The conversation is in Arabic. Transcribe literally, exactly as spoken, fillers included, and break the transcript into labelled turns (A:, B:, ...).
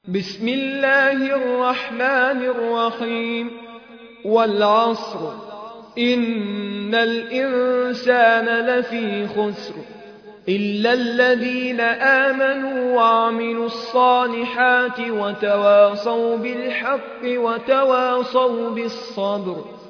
A: بسم الله الرحمن الرحيم والعصر إن الإنسان لفي خسر إلا الذين آمنوا وعملوا الصالحات وتواصوا بالحق وتواصوا بالصبر